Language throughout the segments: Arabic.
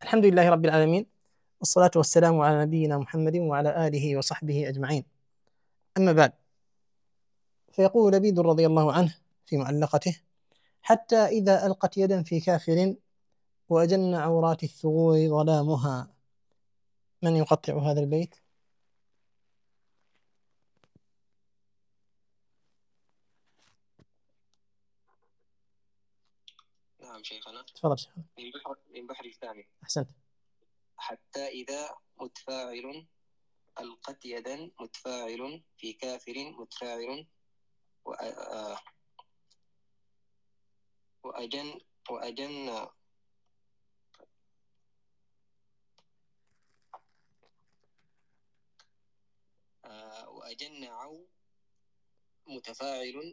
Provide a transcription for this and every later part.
الحمد لله رب العالمين، والصلاة والسلام على نبينا محمد وعلى آله وصحبه أجمعين. أما بعد، فيقول لبيد رضي الله عنه في معلقته: حتى إذا ألقت يدا في كافر وأجن عورات الثغور ظلامها. من يقطع هذا البيت؟ نعم شيخنا. تفضل شيخنا. من بحر الثاني. أحسنت. حتى إذا متفاعل ألقت يدا متفاعل في كافر متفاعل وأجن وأجن وأجنع متفاعل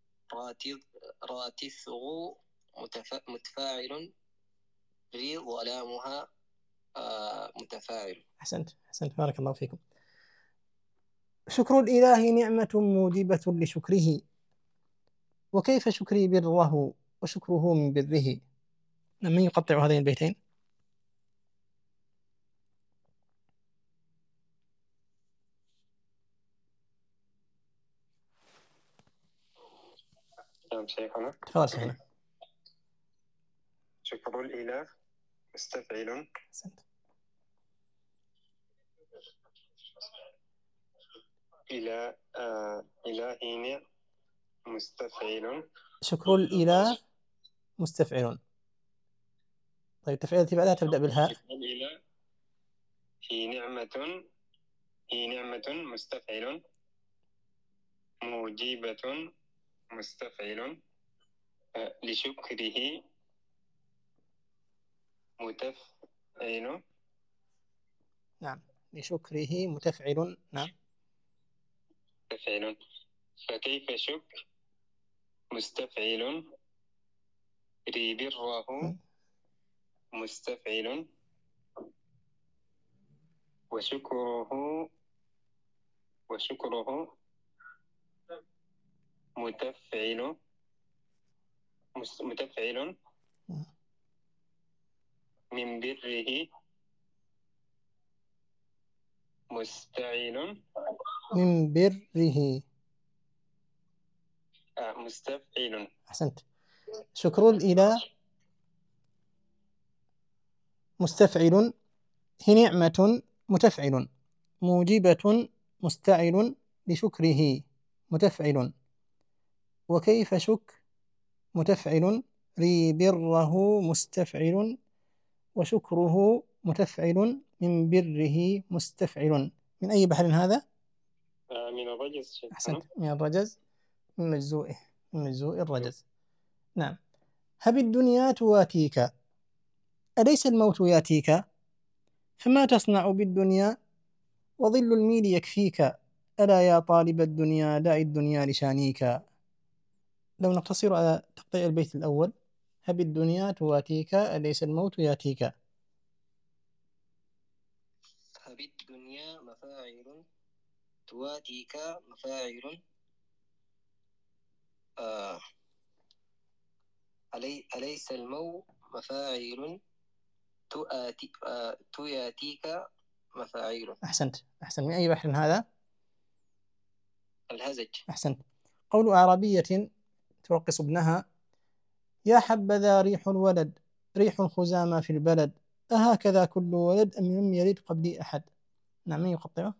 راتي الثغو متفاعل ري ظلامها متفاعل. أحسنت بارك الله فيكم. شكر الإله نعمة موجبة لشكره، وكيف شكري بره وشكره من بره. من يقطع هذين البيتين؟ نعم شيخنا. تفضل شيخنا. شكر الإله مستفعل. أحسنت. إلهين مستفعل. شكر الإله مستفعل. طيب تفعيل بعدها تبدأ بالهاء. شكر الإله هي نعمة مستفعل موجبة مستفعل لشكره متفعل. نعم، لشكره متفعل. نعم. مستفعل. فكيف شكر مستفعل بره مستفعل وشكره متفعل من بره مستعين. من بره. مستفعل. أحسنت. شكر الإله مستفعل، هي نعمة متفعل، موجبة مستعل لشكره متفعل، وكيف شك متفعل ري بره مستفعل وشكره متفعل من بره مستفعل. من أي بحر هذا؟ من الرجز. أحسنت، من الرجز، من مجزوء الرجز. نعم. هب الدنيا تواتيك، أليس الموت ياتيك؟ فما تصنع بالدنيا وظل الميل يكفيك؟ ألا يا طالب الدنيا دع الدنيا لشانيك. لو نقتصر على تقطيع البيت الأول: هب الدنيا تواتيك أليس الموت ياتيك. هب الدنيا مفاعل تواتيك مفاعل أليس الموت مفاعل تياتيك مفاعيل. أحسنت. من أي بحر هذا؟ الهزج. أحسنت. قول أعرابية ترقص ابنها: يا حبذا ريح الولد، ريح الخزامى في البلد، أهكذا كل ولد أم لم يلد قبلي أحد. نعم، من يقطعه؟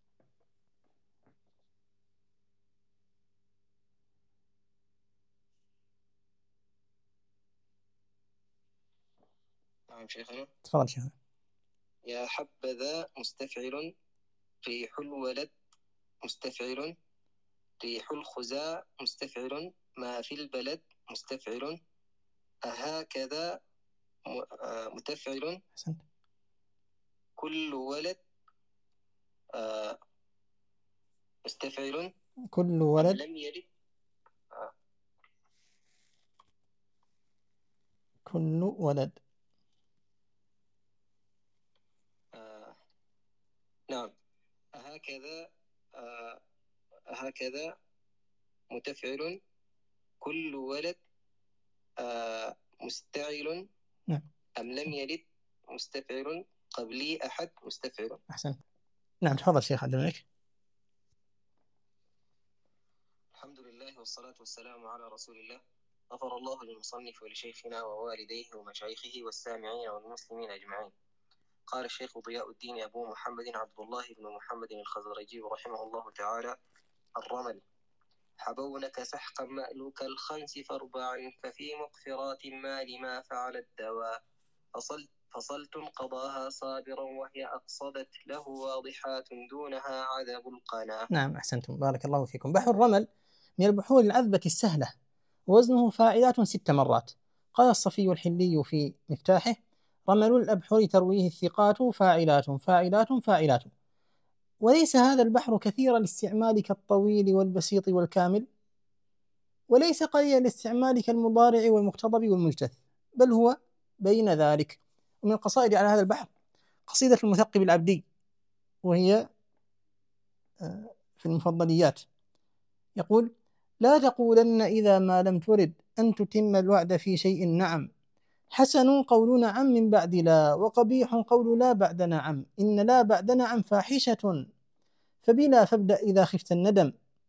نعم شيخنا. تفضل شيخنا. يا حبذا مستفعل ريح الولد مستفعل ريح الخزاء مستفعل ما في البلد مستفعل أهكذا متفعل. أحسنت. كل ولد مستفعل. كل ولد لم يلد كل ولد. نعم. هكذا متفعل. كل ولد مستعل. نعم. أم لم يلد مستفعل، قبلي أحد مستفعل. أحسن. نعم تفضل شيخ عبد الملك. الحمد لله والصلاة والسلام على رسول الله. غفر الله للمصنف ولشيخنا ووالديه ومشايخه والسامعين والمسلمين أجمعين. قال الشيخ ضياء الدين أبو محمد عبد الله بن محمد الخزرجي رحمه الله تعالى: الرمل: حبونك سحقا مألوك الخنس فاربعا، ففي مقفرات المال ما فعل الدواء، فصلت قضاها صابرا وهي أقصدت له واضحات دونها عذب القنا. نعم أحسنتم بارك الله فيكم. بحر الرمل من البحور العذبة السهلة، وزنه فاعلات 6 مرات. قال الصفي الحلي في مفتاحه: رمل الأبحر ترويه الثقات فاعلات فاعلات فاعلات. وليس هذا البحر كثير الاستعمال كالطويل والبسيط والكامل، وليس قليل الاستعمال كالمضارع والمقتضب والمجتث، بل هو بين ذلك. ومن القصائد على هذا البحر قصيدة المثقب العبدي، وهي في المفضليات، يقول: لا تقولن إذا ما لم ترد أن تتم الوعد في شيء نعم، حسن قول نعم من بعد لا، وقبيح قول لا بعد نعم، إن لا بعد نعم فاحشة، فبلا فابدأ إذا خفت الندم،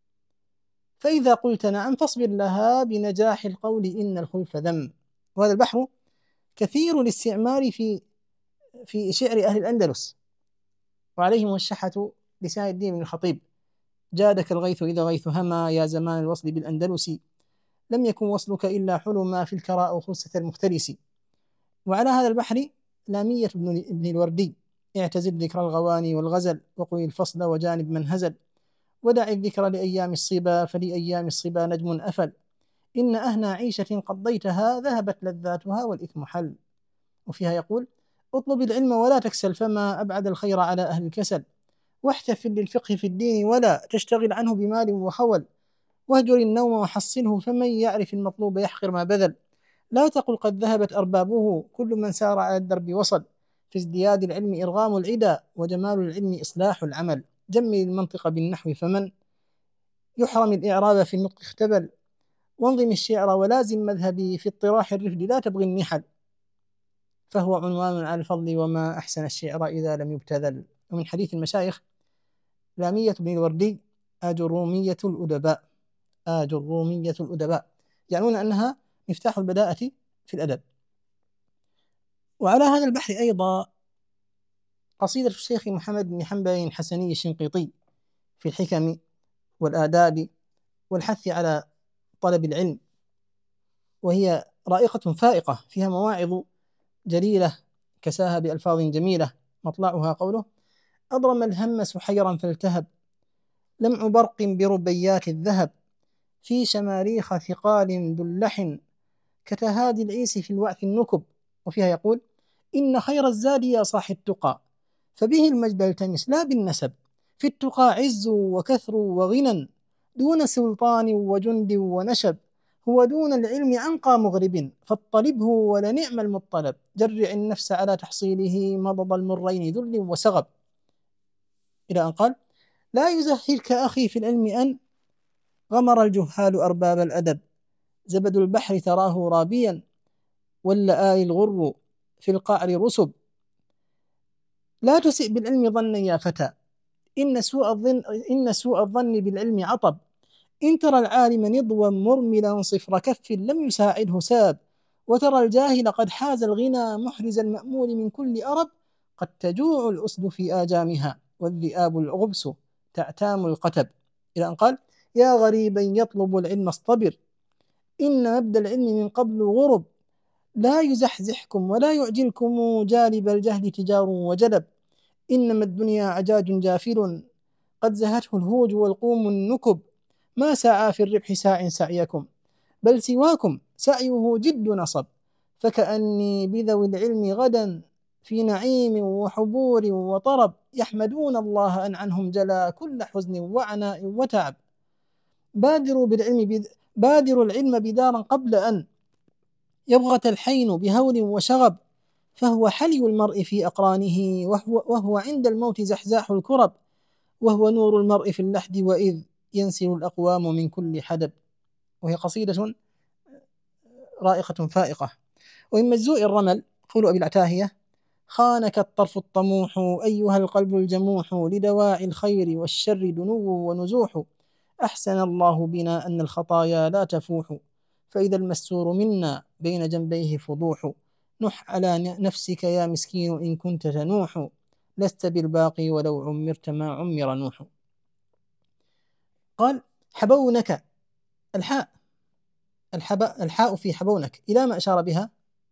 فإذا قلت نعم فاصبر لها بنجاح القول إن الخلف ذم. وهذا البحر كثير الاستعمال في شعر أهل الأندلس، وعليهم الشحة لسان الدين بن الخطيب: جادك الغيث إذا غيث هما، يا زمان الوصل بالأندلس، لم يكن وصلك إلا حلما في الكراء خلصة المختلس. وعلى هذا البحر لامية ابن الوردي: اعتزل ذكر الغواني والغزل، وقل الفصل وجانب من هزل، ودع الذكر لأيام الصبا، فلأيام الصبا نجم أفل، إن أهنى عيشة قضيتها ذهبت لذاتها والإثم حل. وفيها يقول: اطلب العلم ولا تكسل، فما أبعد الخير على أهل الكسل، واحتفل للفقه في الدين ولا تشتغل عنه بمال وخول، واهجر النوم وحصنه، فمن يعرف المطلوب يحقر ما بذل، لا تقل قد ذهبت أربابه، كل من سار على الدرب وصل، في ازدياد العلم إرغام العدا، وجمال العلم إصلاح العمل، جمل المنطق بالنحو، فمن يحرم الإعراب في النطق اختبل، وانظم الشعر ولازم مذهبي، في اطراح الرفد لا تبغي النحل، فهو عنوان على الفضل، وما أحسن الشعر إذا لم يبتذل. ومن حديث المشايخ: لامية بن الوردي: آجرومية الأدباء، آجرومية الأدباء، يعنون أنها مفتاح البداءة في الأدب. وعلى هذا البحر أيضا قصيدة الشيخ محمد بن حنبل الحسني الشنقيطي في الحكم والآداب والحث على طلب العلم، وهي رائقة فائقة، فيها مواعظ جليلة كساها بألفاظ جميلة، مطلعها قوله: أضرم الهم سحيرا فالتهب، لمع برق بربيات الذهب، في شماريخ ثقال دلح، كتهادي العيس في الوعث النكب. وفيها يقول: إن خير الزاد يا صاح التقى، فبه المجد التمس لا بالنسب، في التقى عز وكثر وغنى، دون سلطان وجند ونشب، هو دون العلم أنقى مغرب، فاطلبه ولنعم المطلب، جرع النفس على تحصيله، مضض المرين ذل وسغب. إلى أن قال: لا يزهرك أخي في العلم أن غمر الجهال أرباب الأدب، زبد البحر تراه رابيا، واللآل الغر في القعر رسب، لا تسئ بالعلم ظنا يا فتى، إن سوء الظن بالعلم عطب، إن ترى العالم نضوا مرملا صفر كف لم يساعده ساب، وترى الجاهل قد حاز الغنى محرز المأمول من كل أرب، قد تجوع الأسد في آجامها، والذئاب الغبس تعتام القتب. إلى أن قال: يا غريبا يطلب العلم اصطبر، إن مبدأ العلم من قبل غرب، لا يزحزحكم ولا يعجلكم جالب الجهل تجار وجلب، إنما الدنيا عجاج جافل، قد زهته الهوج والقوم النكب، ما سعى في الربح ساع سعيكم، بل سواكم سعيه جد نصب، فكأني بذوي العلم غدا في نعيم وحبور وطرب، يحمدون الله أن عنهم جلا كل حزن وعناء وتعب، بادروا العلم بدارا قبل أن يبغت الحين بهول وشغب، فهو حلي المرء في أقرانه، وهو عند الموت زحزاح الكرب، وهو نور المرء في اللحد وإذ ينسل الأقوام من كل حدب. وهي قصيدة رائقة فائقة. ومن مجزوء الرمل قول أبي العتاهية: خانك الطرف الطموح أيها القلب الجموح، لدواعي الخير والشر دنو ونزوح. أحسن الله بنا أن الخطايا لا تفوح، فإذا المستور منا بين جنبيه فضوح. نح على نفسك يا مسكين إن كنت تنوح، لست بالباقي ولو عمرت ما عمر نوح. قال حبونك، الحاء، الحاء في حبونك إلى ما أشار بها؟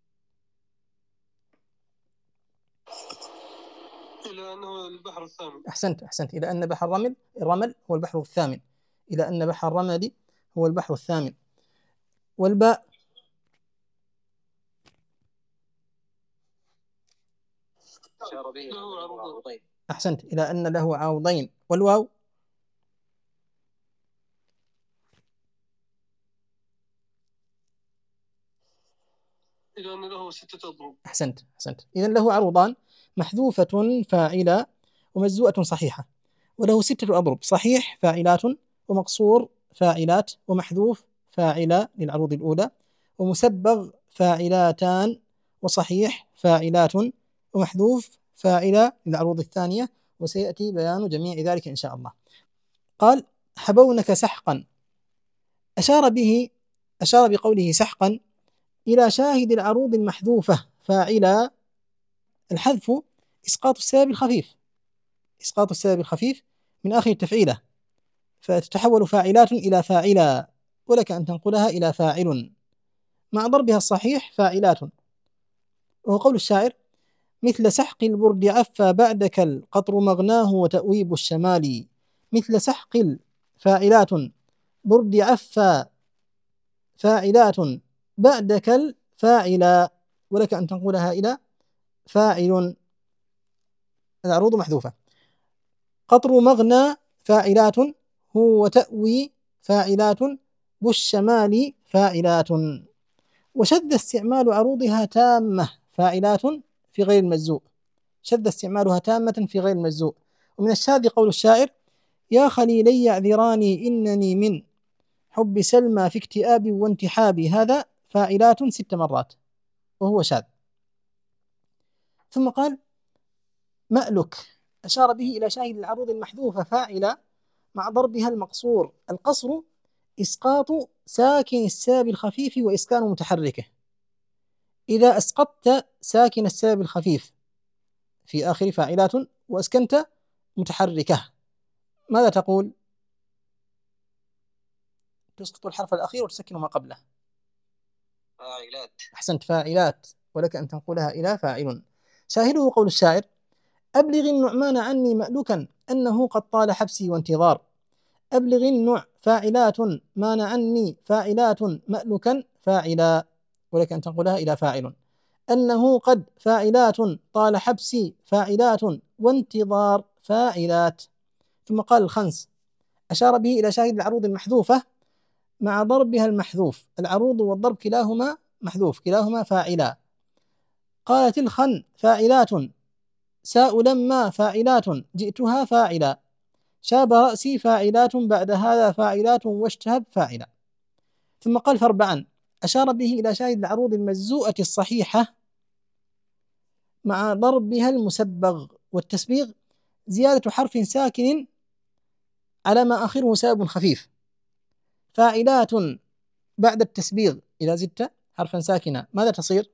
إلى أنه البحر الثامن. أحسنت، إلى أن بحر الرمل هو البحر الثامن، إلى أن بحر الرمل هو البحر الثامن. والباء؟ أشار به له عروضين. أحسنت، إلى أن له عوضين. والواو؟ إلى أن له 6 أضرب. أحسنت، إذن له عروضان، محذوفة فاعلة ومجزوءة صحيحة، وله 6 أضرب: صحيح فاعلات، ومقصور فاعلات، ومحذوف فاعلة للعروض الأولى، ومسبغ فاعلاتان، وصحيح فاعلات، ومحذوف فاعلة للعروض الثانية، وسيأتي بيان جميع ذلك إن شاء الله. قال حبونك سحقا، أشار بقوله سحقا إلى شاهد العروض المحذوفة فاعلة. الحذف إسقاط السبب الخفيف من آخر التفعيلة، فتتحول فاعلات إلى فاعلة، ولك أن تنقلها إلى فاعل، مع ضربها الصحيح فاعلات. وهو قول الشاعر: مثل سحق البرد عفى بعدك القطر مغناه وتأويب الشمال. مثل سحق فاعلات، برد عفى فاعلات، بعدك الفاعل، ولك أن تنقلها إلى فاعل، العروض محذوفة. قطر مغنى فاعلات، هو تأوي فاعلات، بالشمال فاعلات. وشذ استعمال عروضها تامة فاعلات في غير المجزوء، شذ استعمالها تامة في غير المجزوء. ومن الشاذ قول الشاعر: يا خليلي اعذراني إنني من حب سلمى في اكتئاب وانتحاب. هذا فاعلات 6 مرات وهو شاذ. ثم قال مألك، أشار به إلى شاهد العروض المحذوفة فاعلة مع ضربها المقصور. القصر إسقاط ساكن السبب الخفيف وإسكان متحركه. إذا أسقطت ساكن السبب الخفيف في آخر فاعلات وأسكنت متحركة، ماذا تقول؟ تسقط الحرف الأخير وتسكن ما قبله. فاعلات. أحسنت، فاعلات، ولك أن تنقلها إلى فاعل. شاهده قول الشاعر: أبلغ النعمان عني مألوكا أنه قد طال حبسي وانتظار. أبلغ النوع فاعلات، مانع عني فاعلات، مألوكا فاعلا، ولك أن تنقلها إلى فاعل. أنه قد فاعلات، طال حبسي فاعلات، وانتظار فاعلات. ثم قال الخنس، أشار به إلى شاهد العروض المحذوفة مع ضربها المحذوف. العروض والضرب كلاهما محذوف، كلاهما فاعلا. قالت الخن فاعلات، ساء لما فاعلات، جئتها فاعلا. شاب رأسي فاعلات، بعد هذا فاعلات، واشتهب فاعلا. ثم قال فاربعا، أشار به إلى شاهد العروض المجزوءة الصحيحة مع ضربها المسبغ. والتسبيغ زيادة حرف ساكن على ما آخره سبب خفيف. فاعلات بعد التسبيغ إذا زدت حرفا ساكنا ماذا تصير؟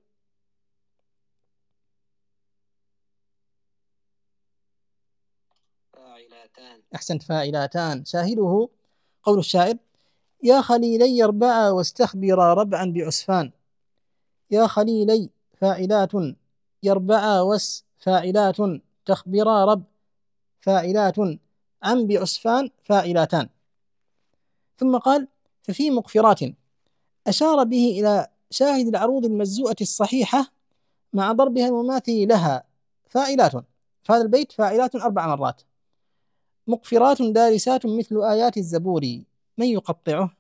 فاعلاتان. أحسنت، فاعلاتان. شاهده قول الشاعر: يا خليلي اربعا واستخبرا ربعا بعسفان. يا خليلي فاعلات، يربعا وس فاعلات، تخبرا رب فاعلات، عن بعسفان فاعلاتان. ثم قال ففي مقفرات، أشار به إلى شاهد العروض المجزوءة الصحيحة مع ضربها المماثل لها فاعلات. فهذا البيت فاعلات 4 مرات. مقفرات دارسات مثل آيات الزبور. من يقطعه؟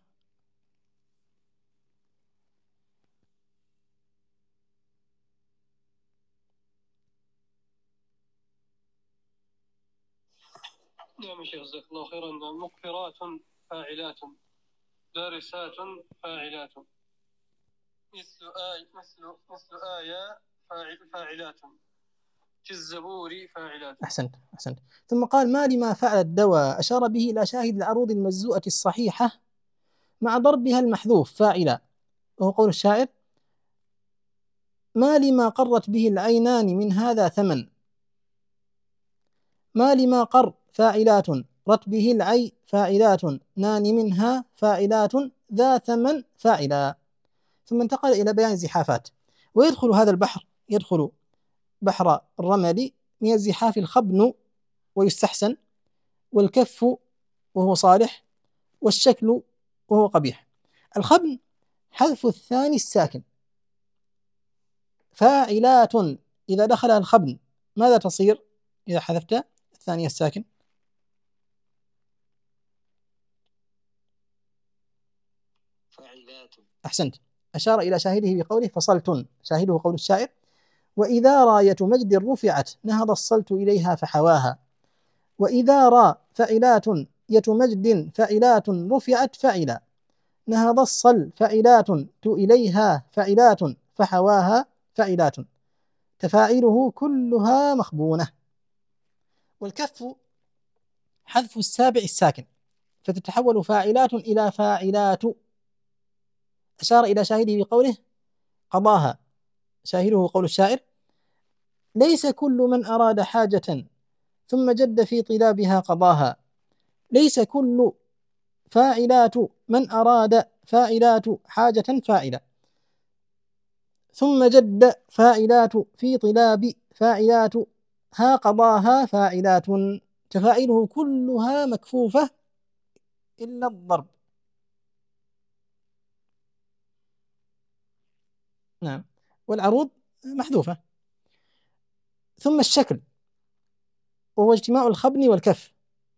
نعم شيخ جزاك الله خيرا. مقفرات فاعلات، دارسات فاعلات، مثل آية فاعلات، كالزبور فاعلات. أحسنت. ثم قال: ما لما فعل الدواء، أشار به إلى شاهد العروض المجزوءة الصحيحة مع ضربها المحذوف فاعلا، وهو قول الشاعر: ما لما قرت به العينان من هذا ثمن. ما لما قر فاعلات، رت به العي فاعلات، نان منها فاعلات، ذا ثمن فاعلا. ثم انتقل إلى بيان الزحافات. ويدخل هذا البحر، يدخل بحر الرمل من الزحاف الخبن ويستحسن، والكف وهو صالح، والشكل وهو قبيح. الخبن حذف الثاني الساكن، فاعلات إذا دخلها الخبن ماذا تصير إذا حذفت الثاني الساكن؟ فاعلات. أحسنت. أشار إلى شاهده بقوله: فصلت. شاهده قول الشاعر: وإذا راية مجد رفعت نهض الصلت إليها فحواها. وإذا را فعلات ية مجد فعلات رفعت فعلا، نهض الصل فعلات إليها فعلات فحواها فعلات، تفاعله كلها مخبونة. والكف حذف السابع الساكن، فتتحول فاعلات إلى فاعلات. أشار إلى شاهده بقوله: قضاها. شاهده قول الشاعر: ليس كل من أراد حاجة ثم جد في طلابها قضاها. ليس كل فاعلات من أراد فاعلات حاجة فاعلة، ثم جد فاعلات في طلاب فاعلات، ها قضاها فاعلات، تفاعله كلها مكفوفة إلا الضرب. نعم، والعروض محذوفة. ثم الشكل وهو اجتماع الخبن والكف،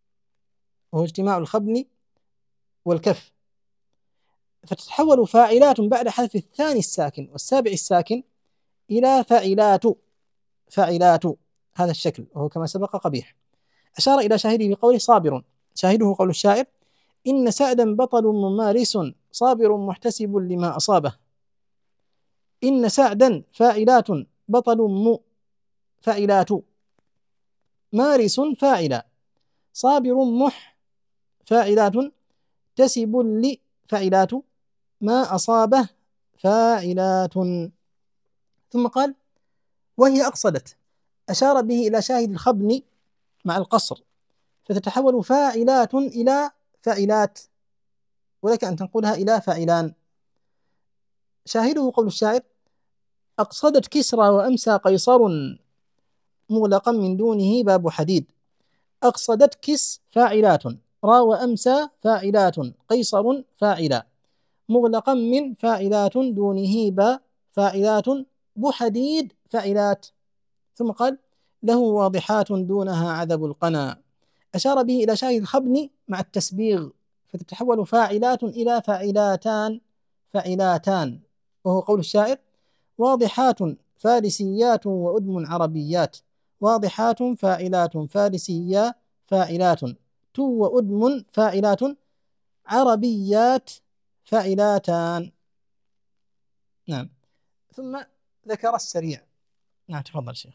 فتتحول فاعلات بعد حذف الثاني الساكن والسابع الساكن إلى فاعلات. هذا الشكل وهو كما سبق قبيح. أشار إلى شاهده بقوله: صابر. شاهده قول الشاعر: إن سعدا بطل ممارس صابر محتسب لما أصابه. إن سعدا فاعلات بطل فاعلات، مارس فاعلا، صابر فاعلات، تسب فاعلات، ما أصابه فاعلات. ثم قال: وهي أقصدت. أشار به إلى شاهد الخبن مع القصر، فتتحول فاعلات إلى فاعلات، ولك أن تنقلها إلى فاعلان. شاهده قول الشاعر: أقصدت كسرى وأمسى قيصر مغلقا من دونه باب حديد. أقصدت كس فاعلات، را وأمسى فاعلات، قيصر فاعلا، مغلقا من فاعلات دونه با فاعلات، بحديد فاعلات. ثم قال: له واضحات دونها عذب القنا. أشار به إلى شاهد الخبن مع التسبيغ، فتتحول فاعلات إلى فاعلاتان، وهو قول الشاعر: واضحات فارسيات وأدم عربيات، واضحات فاعلات فارسيا فاعلات، تو وأدم فاعلات، عربيات فاعلاتان. نعم. ثم ذكر السريع. نعم، تفضل شيخ.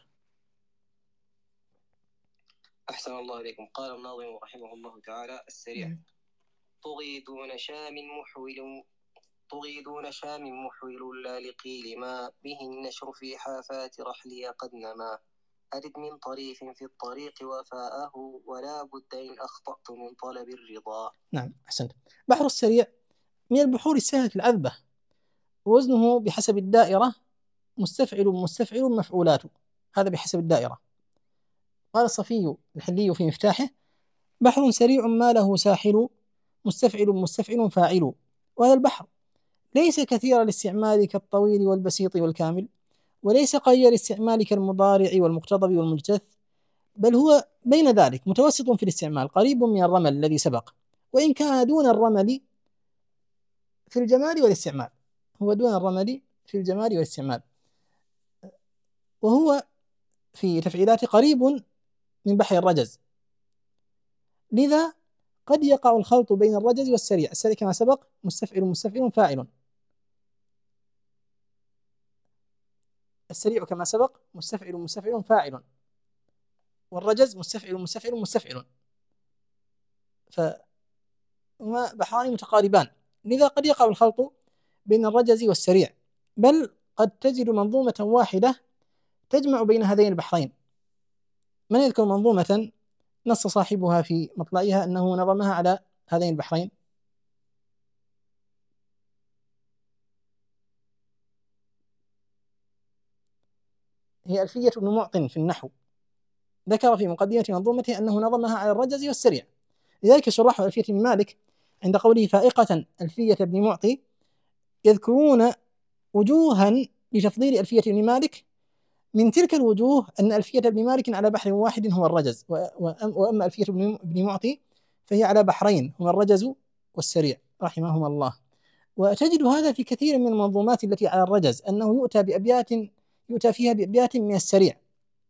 أحسن الله إليكم. قال الناظم رحمه الله تعالى: السريع: طغي دون شام محول لا لقيل ما به النشر في حافات رحلي قد نما، أرد من طريف في الطريق وفاءه، ولا بد إن أخطأت من طلب الرضا. نعم، أحسنت. بحر السريع من البحور السهلة العذبة، ووزنه بحسب الدائرة مستفعل مفعولات، هذا بحسب الدائرة. قال الصفي الحلي في مفتاحه: بحر سريع ما له ساحل، مستفعل فاعل. وهذا البحر ليس كثير الاستعمال كالطويل والبسيط والكامل، وليس قليل الاستعمال كالمضارع والمقتضب والمجتث، بل هو بين ذلك متوسط في الاستعمال، قريب من الرمل الذي سبق، وإن كان دون الرمل في الجمال والاستعمال. هو دون الرمل في الجمال والاستعمال، وهو في تفعيلاته قريب من بحر الرجز، لذا قد يقع الخلط بين الرجز والسريع. السريع كما سبق مستفعل فاعل، السريع كما سبق مستفعل فاعل، والرجز مستفعل مستفعل مستفعل، فهما بحران متقاربان، لذا قد يقع الخلط بين الرجز والسريع، بل قد تجد منظومة واحدة تجمع بين هذين البحرين. من يذكر منظومة نص صاحبها في مطلعها أنه نظمها على هذين البحرين؟ هي ألفية ابن معطٍ في النحو، ذكر في مقدمة منظومته أنه نظمها على الرجز والسريع. لذلك شراح ألفية ابن مالك عند قوله فائقة ألفية ابن معطي يذكرون وجوها لتفضيل ألفية ابن مالك، من تلك الوجوه أن ألفية ابن مالك على بحر واحد هو الرجز، وأما ألفية ابن معطي فهي على بحرين هما الرجز والسريع رحمهما الله. وتجد هذا في كثير من المنظومات التي على الرجز، أنه يؤتى فيها بأبيات من السريع،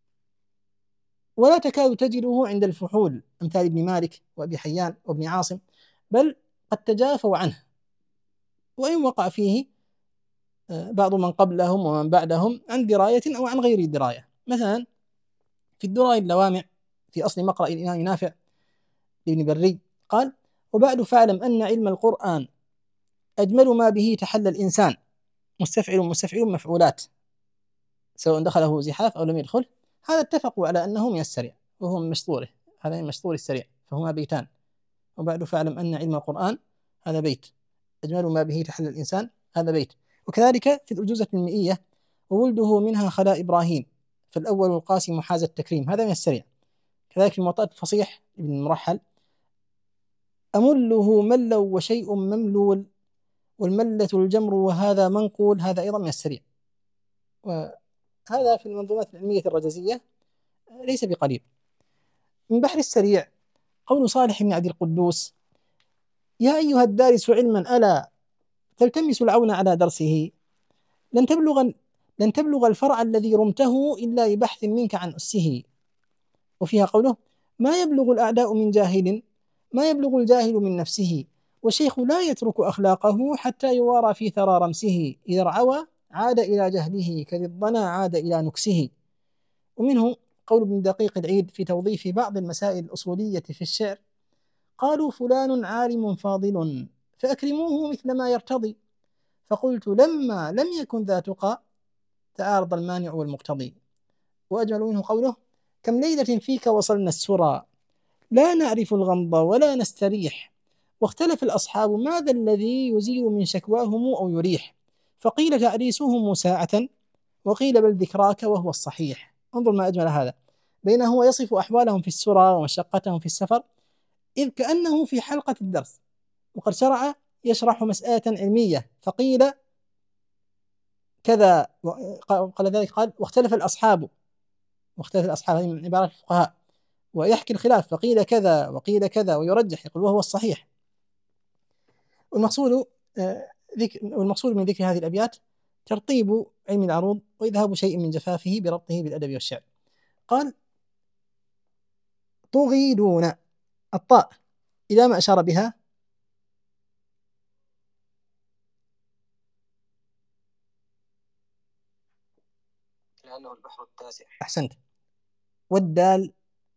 ولا تكاد تجده عند الفحول أمثال ابن مالك وأبي حيان وابن عاصم، بل قد تجافوا عنه، وإن وقع فيه بعض من قبلهم ومن بعدهم عن دراية أو عن غير دراية. مثلا في الدرر اللوامع في أصل مقرأ الإمام نافع لابن بري قال: وبعد فاعلم أن علم القرآن أجمل ما به تحلى الإنسان، مستفعل مستفعل مفعولات، سواء دخله زحاف أو لم يدخل. هذا اتفقوا على أنه من السريع وهو من مشطوره، هذا من مشطور السريع، فهما بيتان. وبعد فاعلم أن علم القرآن هذا بيت، أجمل ما به تحلى الإنسان هذا بيت. وكذلك في الأرجوزة المئية: وولده منها خلا إبراهيم، فالأول القاسم حاز التكريم، هذا من السريع. كذلك في الموطأة الفصيح ابن المرحل: أمله ملو وشيء مملول، والملة الجمر وهذا منقول، هذا أيضا من السريع. وهذا في المنظومات العلمية الرجزية ليس بقليل. من بحر السريع قول صالح بن عبد القدوس: يا أيها الدارس علما ألا تلتمس العون على درسه، لن تبلغ الفرع الذي رمته إلا ببحث منك عن أسه. وفيها قوله: ما يبلغ الأعداء من جاهل، ما يبلغ الجاهل من نفسه، والشيخ لا يترك أخلاقه حتى يوارى في ثرى رمسه، إذا رعوى عاد إلى جهله، كذي الضنا عاد إلى نكسه. ومنه قول ابن دقيق العيد في توظيف بعض المسائل الأصولية في الشعر: قالوا فلان عالم فاضل فأكرموه مثل ما يرتضي، فقلت لما لم يكن ذا تقى تعارض المانع والمقتضي. وأجمل منه قوله: كم ليلة فيك وصلنا السرى، لا نعرف الغمض ولا نستريح، واختلف الأصحاب ماذا الذي يزيل من شكواهم أو يريح، فقيل تعريسهم ساعة وقيل بل ذكراك وهو الصحيح. انظر ما أجمل هذا، بينه ويصف أحوالهم في السرى ومشقتهم في السفر، إذ كأنه في حلقة الدرس وقد شرع يشرح مسألة علمية، فقيل كذا، قال ذلك قال: واختلف الأصحاب هذه من عبارات الفقهاء، ويحكي الخلاف، فقيل كذا وقيل كذا ويرجح، يقول وهو الصحيح. والمقصود من ذكر هذه الأبيات ترطيب علم العروض وإذهاب شيء من جفافه بربطه بالأدب والشعر. قال: طغي دون الطاء إلى ما أشار بها؟ لأنه البحر التاسع. أحسنت. والدال؟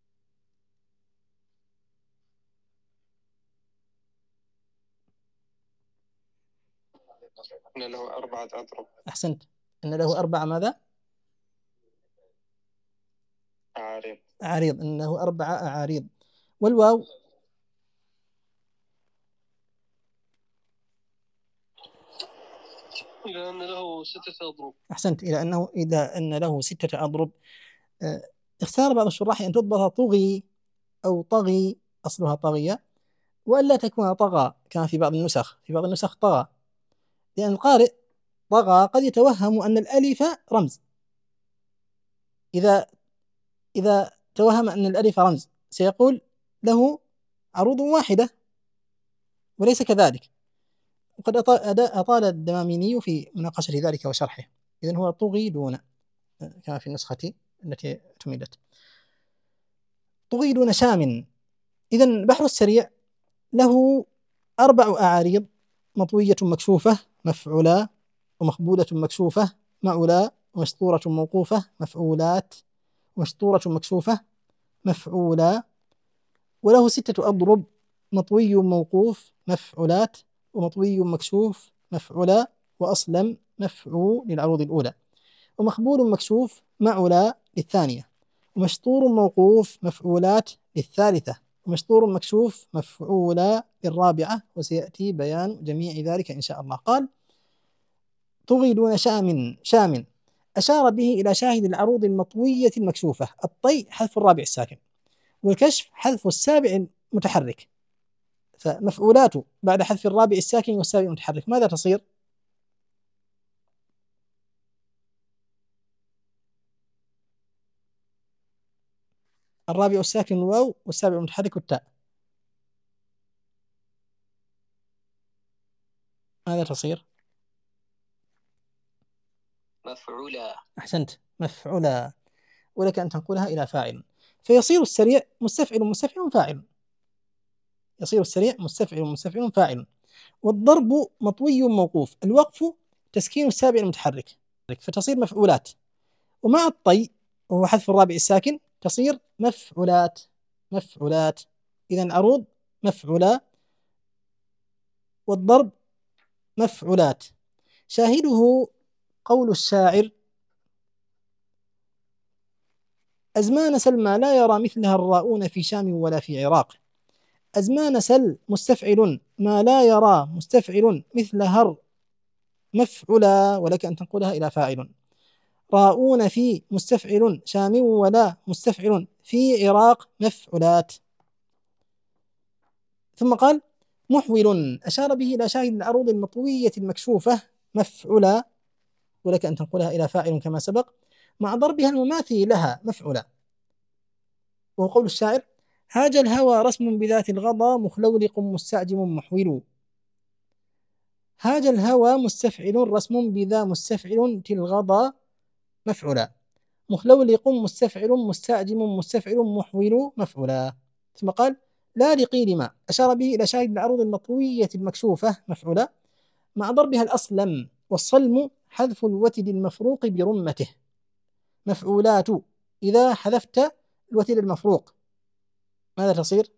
أن له 4 أضرب. أحسنت، أن له 4 ماذا؟ أعاريض، أنه 4 أعاريض. والواو؟ إلى أن له 6 أضرب. أحسنت، إلى أن له 6 أضرب. اختار بعض الشراح أن تضبط طغي أو طغي، أصلها طغية، وألا تكون طغى كما في بعض النسخ طغى، لأن القارئ طغى قد يتوهم أن الألف رمز. إذا توهم أن الألف رمز سيقول له عروض واحدة، وليس كذلك. وقد أطال الدماميني في مناقشة ذلك وشرحه. إذن هو طغي دون كما في النسخة التي اعتمدت. طغي دون شام. إذن بحر السريع له 4 أعاريض: مطوية مكشوفة مفعولا، ومخبولة مكشوفة معولا، ومسطورة موقوفة مفعولات، ومسطورة مكشوفة مفعولا، وله 6 أضرب: مطوي موقوف مفعولات، ومطوي مكشوف مفعولا، وأصلم مفعول للعروض الأولى، ومخبول مكشوف معولا للثانية، ومشطور موقوف مفعولات للثالثة، ومشطور مكشوف مفعولا للرابعة، وسيأتي بيان جميع ذلك إن شاء الله. قال: طغي دون شام أشار به إلى شاهد العروض المطوية المكشوفة. الطي حذف الرابع الساكن، والكشف حذف السابع المتحرك، فمفعولات بعد حذف الرابع الساكن والسابع المتحرك ماذا تصير؟ الرابع الساكن الواو، والسابع المتحرك التاء، ماذا تصير؟ مفعولا. أحسنت، مفعولا، ولك أن تنقلها إلى فاعل، فيصير السريع مستفعل فاعل، يصير السريع مستفعل فاعل. والضرب مطوي موقوف، الوقف تسكين السابع المتحرك، فتصير مفعولات. ومع الطي وهو حذف الرابع الساكن تصير مفعولات. إذا العروض مفعولا، والضرب مفعولات. شاهده قول الشاعر: أزمان سلمى لا يرى مثلها الراؤون في شام ولا في عراق. أزمان سل مستفعل، ما لا يرى مستفعل، مثلها مفعولا، ولك أن تنقلها إلى فاعل. راؤون في مستفعل، شام ولا مستفعل، في عراق مفعولات. ثم قال: محول أشار به إلى شاهد العروض المطوية المكشوفة مفعولا، ولك أن تنقلها إلى فاعل كما سبق، مع ضربها المماثل لها مفعولا. وهو قول الشاعر: هاج الهوى رسم بذات الغضا، مخلولق مستعجم محول. هاج الهوى مستفعل، رسم بذا مستفعل، الغضا مفعولا. مخلولق مستفعل، مستعجم مستفعل، محول مفعولا. ثم قال: لا لقيل ما أشار به إلى شاهد العروض المطوية المكشوفة مفعولا، مع ضربها الأصلم، والصلم حذف الوتد المفروق برمته. مفعولات إذا حذفت الوتد المفروق ماذا تصير؟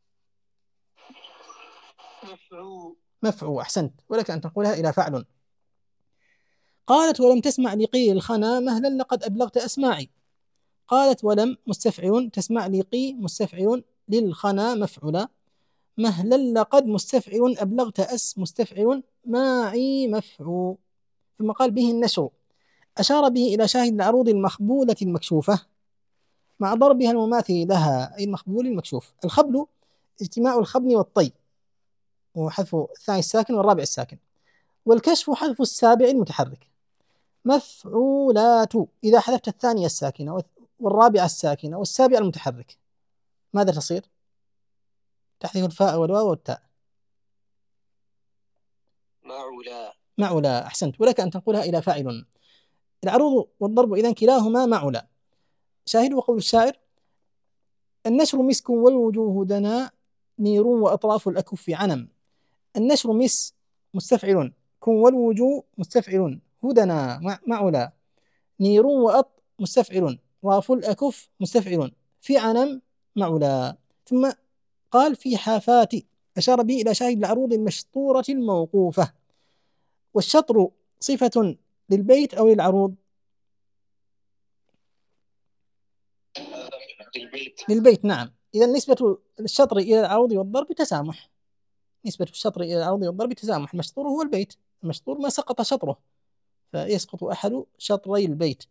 مفعول. أحسنت، ولك أن تقولها إلى فعل. قالت: ولم تسمع لقيل الخنا مهلا لقد أبلغت أسماعي. قالت ولم مستفعل، تسمع لقي مستفعل، للخنا مفعولا، مهلا لقد مستفعل، أبلغت مستفعل، ماعي مفعول. ثم قال: به النشر أشار به إلى شاهد العروض المخبولة المكشوفة، مع ضربها المماثل لها أي المخبول المكشوف. الخبل اجتماع الخبن والطي، وحذف الثاني الساكن والرابع الساكن. والكشف حذف السابع المتحرك. مفعولات إذا حذفت الثانية الساكنة والرابعة الساكنة والسابع المتحرك ماذا تصير؟ تحذف الفاء والواو والتاء. معولا. أحسنت، ولك أن تنقلها إلى فاعل. العروض والضرب إذن كلاهما معولا. شاهدوا قول الشاعر: النشر مسك والوجوه دنا، نير وأطراف الأكف عنم. النشر مستفعل، كن والوجوه مستفعل، هدنا معولا، نير وأط مستفعل، راف الأكف مستفعل، في عنم معولا. ثم قال: في حافات أشار به إلى شاهد العروض المشطورة الموقوفة. والشطر صفة للبيت أو للعروض؟ للبيت. نعم. إذا نسبة الشطر إلى العروض والضرب تسامح، نسبة الشطر إلى العروض والضرب تسامح. المشطور هو البيت، المشطور ما سقط شطره، فيسقط أحد شطري البيت.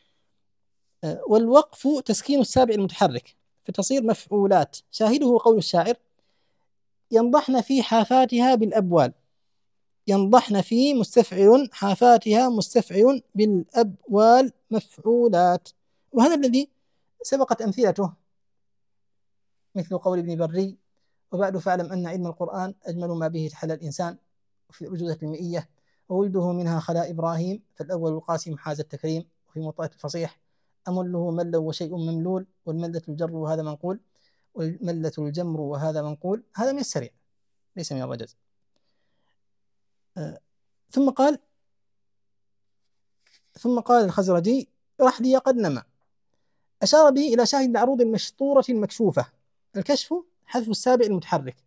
والوقف تسكين السابع المتحرك فتصير مفعولات. شاهده قول الشاعر: ينضحن في حافاتها بالأبوال. ينضحن في مستفعل، حافاتها مستفعل، بالأبوال مفعولات. وهذا الذي سبقت أمثلته، مثل قول ابن بري: وبعد فاعلم أن علم القرآن أجمل ما به تحلى الإنسان، وفي الأجوزة المئية: وولده منها خلا إبراهيم، فالأول القاسم حاز التكريم. وفي موطأة الفصيح: أمله مل وشيء مملول، والملة الجر وهذا منقول، والملة الجمر وهذا منقول. هذا من السريع ليس من الرجز. ثم قال الخزرجي: رحلي قد نما. أشار به إلى شاهد العروض المشطورة المكشوفة. الكشف حذف السابق المتحرك،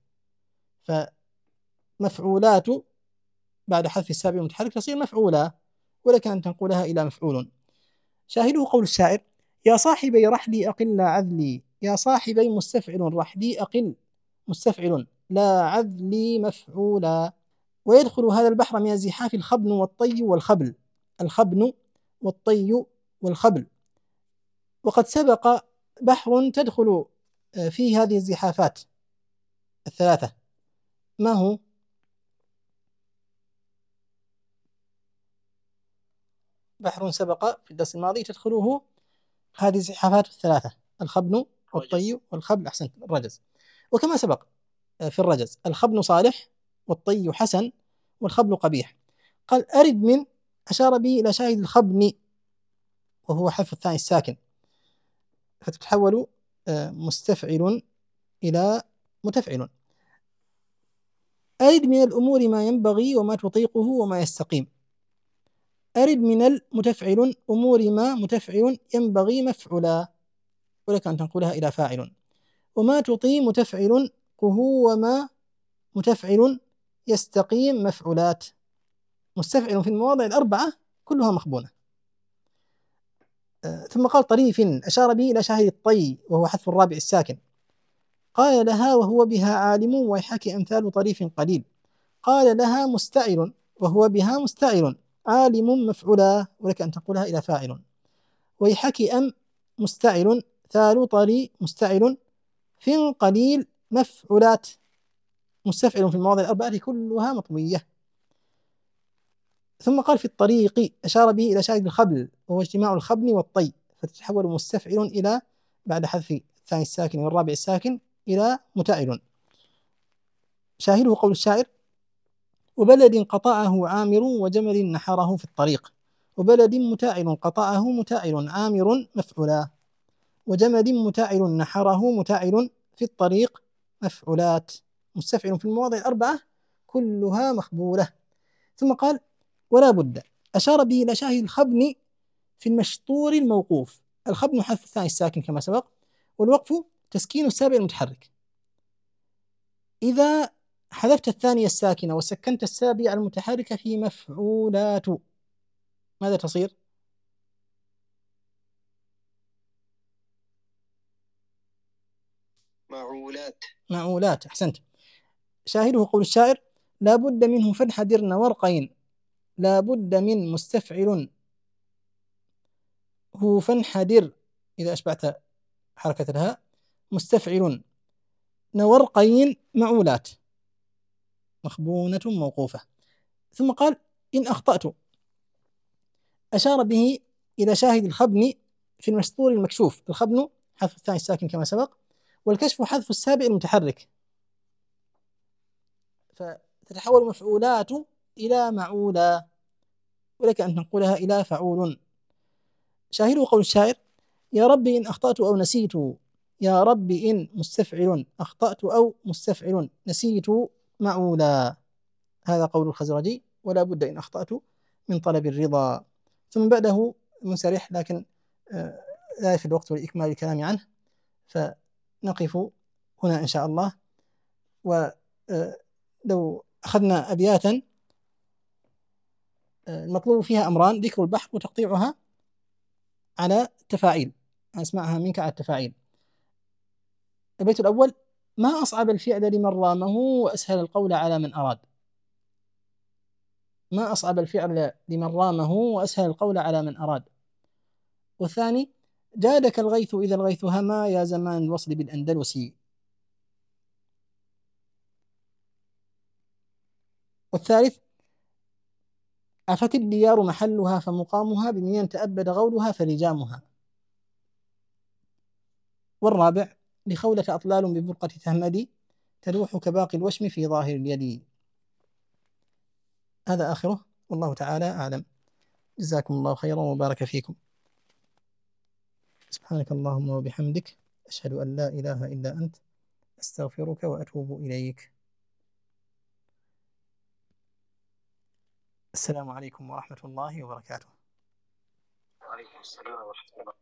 فمفعولات بعد حذف السابق المتحرك تصير مفعولا، ولك أن تنقلها إلى مفعول. شاهده قول الشاعر: يا صاحبي رحلي أقل لا عذلي، يا صاحبي مستفعل رحلي أقل مستفعل لا عذلي مفعولا. ويدخل هذا البحر من الزحاف الخبن والطي والخبل، الخبن والطي والخبل. وقد سبق بحر تدخل فيه هذه الزحافات الثلاثة، ما هو؟ بحر سبق في الدرس الماضي تدخله هذه الزحافات الثلاثة: الخبن والطي والخبل. أحسنت، الرجز. وكما سبق في الرجز: الخبن صالح والطي حسن والخبل قبيح. قال: أرد من، أشار به إلى شاهد الخبن وهو حذف الثاني الساكن، فتتحول مستفعل إلى متفعل. أرد من الأمور ما ينبغي وما تطيقه وما يستقيم. أرد من المتفعل أمور ما متفعل ينبغي مفعولا، ولك أن تنقلها إلى فاعل. وما تطيق متفعل قهو وما متفعل يستقيم مفعولات. مستفعل في المواضع الأربعة كلها مخبونة. ثم قال: طريف، أشار به إلى شاهد الطي وهو حذف الرابع الساكن. قال لها وهو بها عالم ويحك أمثال طريف قليل. قال لها مستعل وهو بها مستعل، عالم مفعولا، ولك أن تقولها إلى فاعل. ويحك أم مستعل، ثال طري مستعل، فن قليل مفعولات. مستفعل في المواضع الأربعة كلها مطوية. ثم قال: في الطريق، أشار به إلى شاهد الخبل وهو اجتماع الخبن والطي، فتتحول مستفعل إلى بعد حذف الثاني الساكن والرابع الساكن إلى متعل. شاهده قول الشاعر: وبلد قطعه عامر وجمل نحره في الطريق. وبلد متاعل قطعه متاعل عامر مفعولا، وجمل متاعل نحره متاعل في الطريق مفعولات. مستفعل في المواضع الأربعة كلها مخبولة. ثم قال: ولا بد، أشار به إلى شاهد الخبن في المشطور الموقوف. الخبن حذف الثاني الساكن كما سبق، والوقف تسكين السابع المتحرك. إذا حذفت الثانية الساكنة وسكنت السابع المتحرك في مفعولات ماذا تصير؟ معولات. معولات. أحسنت. شاهده قول الشاعر: لا بد منه فانحدرن ورقين. لا بد من مستفعل هو فانحدر إذا أشبعت حركة الهاء، مستفعل نورقين معولات مخبونة موقوفة. ثم قال: إن أخطأت، أشار به إلى شاهد الخبن في المسطور المكشوف. الخبن حذف الثاني الساكن كما سبق، والكشف حذف السابع المتحرك، فتتحول مفعولات إلى معولا، ولك أن تنقلها إلى فعول. شاهده قول الشاعر: يا رب إن أخطأت أو نسيت. يا رب إن مستفعل أخطأت أو مستفعل نسيت معولا. هذا قول الخزرجي: ولا بد إن أخطأت من طلب الرضا. ثم بعده منسرح، لكن لا يفي الوقت لإكمال الكلام عنه، فنقف هنا إن شاء الله. ولو أخذنا أبياتا المطلوب فيها أمران: ذكر البحر وتقطيعها على التفاعيل. أسمعها منك على التفاعيل. البيت الأول: ما أصعب الفعل لمن رامه وأسهل القول على من أراد. ما أصعب الفعل لمن رامه وأسهل القول على من أراد. والثاني: جادك الغيث إذا الغيث هما يا زمان الوصل بالأندلسي. والثالث: عفت الديار محلها فمقامها بمن تأبد غولها فلجامها. والرابع: لخولة أطلال ببرقة تهمدي تلوح كباقي الوشم في ظاهر اليد. هذا آخره، والله تعالى أعلم. جزاكم الله خيرا وبارك فيكم. سبحانك اللهم وبحمدك، أشهد أن لا إله إلا أنت، أستغفرك وأتوب إليك. السلام عليكم ورحمة الله وبركاته. وعليكم السلام ورحمة الله.